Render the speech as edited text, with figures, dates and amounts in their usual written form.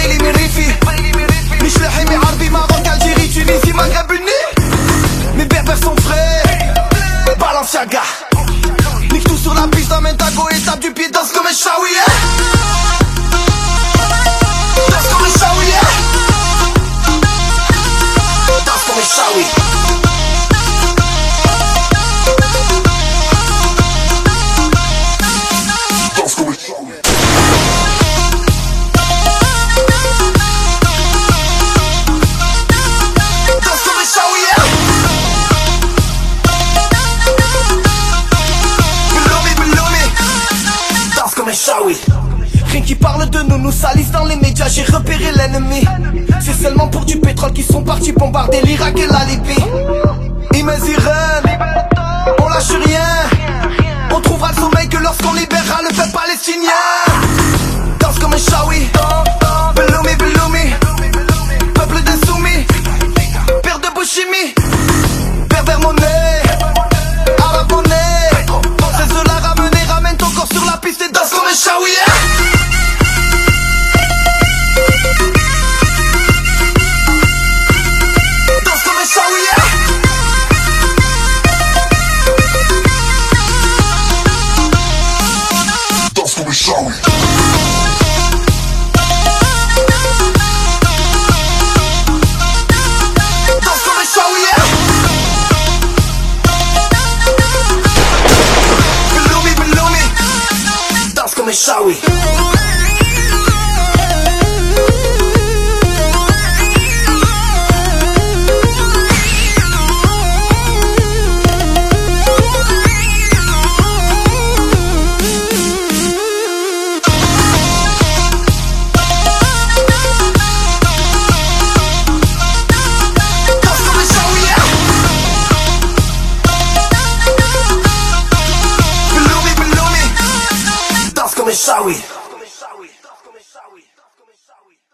بالي من ريفي مش لاحمي عربي ماروك الجيري تونسي مغرب النيل Mes berbères sont frais Balance ya gars Nique tout sur la piste, amène ta go et tape du pied, danse comme un shawi. Danse comme un shawi. Danse comme un shawi. Danse comme un shawi. Shawi. Rien qui parle de nous, nous salissent dans les médias, j'ai repéré l'ennemi. C'est seulement pour du pétrole qu'ils sont partis bombarder l'Irak et la Libye. Imagine, on lâche rien. On trouvera le sommeil que lorsqu'on libérera le peuple palestinien. Danse comme un shawi. Beloumi, beloumi. Peuple d'insoumis. Père de Bouchimi. Pervers monnaie. Arabe monnaie. C'est la ramener, ramène ton corps sur la piste et danse comme un shawi. Danse comme un shawi. Danse comme un shawi. Danse comme un shawi. Danse comme un shawi. Shawi.